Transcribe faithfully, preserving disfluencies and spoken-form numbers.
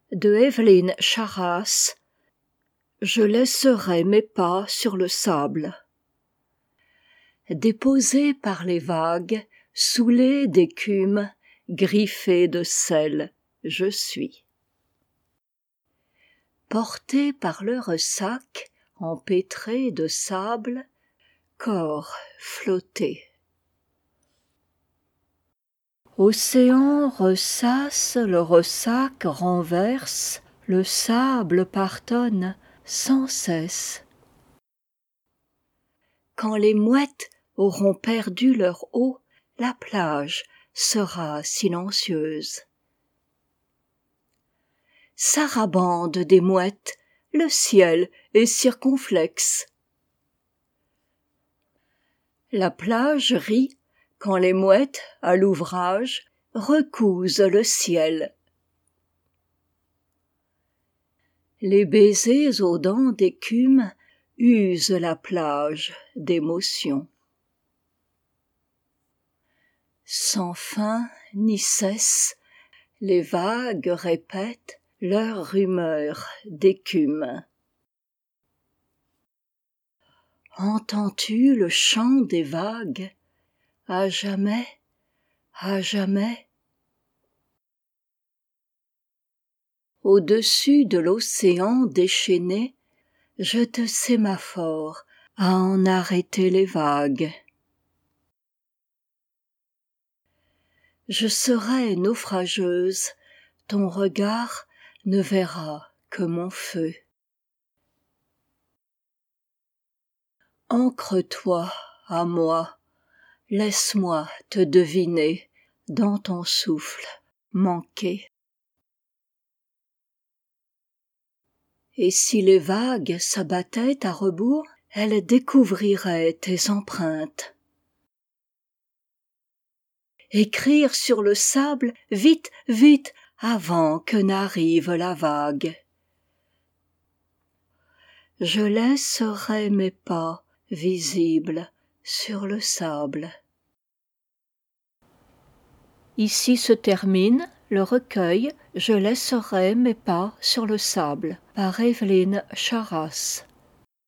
de Évelyne Charras. Je laisserai mes pas sur le sable. Déposé par les vagues, saoulé d'écume, griffé de sel, je suis. Porté par le ressac, empêtré de sable, corps flotté. Océan ressasse, le ressac renverse, le sable partonne sans cesse. Quand les mouettes auront perdu leur eau, la plage sera silencieuse. Sarabande des mouettes, le ciel est circonflexe. La plage rit quand les mouettes, à l'ouvrage, recousent le ciel. Les baisers aux dents d'écume usent la plage d'émotion. Sans fin ni cesse, les vagues répètent leur rumeur d'écume. Entends-tu le chant des vagues? À jamais, à jamais. Au-dessus de l'océan déchaîné, je te sémaphore à en arrêter les vagues. Je serai naufrageuse, ton regard ne verra que mon feu. Ancre-toi à moi, laisse-moi te deviner dans ton souffle manqué. Et si les vagues s'abattaient à rebours, elles découvriraient tes empreintes. Écrire sur le sable, vite, vite, avant que n'arrive la vague. Je laisserai mes pas visibles sur le sable. Ici se termine le recueil Je laisserai mes pas sur le sable par Évelyne Charras.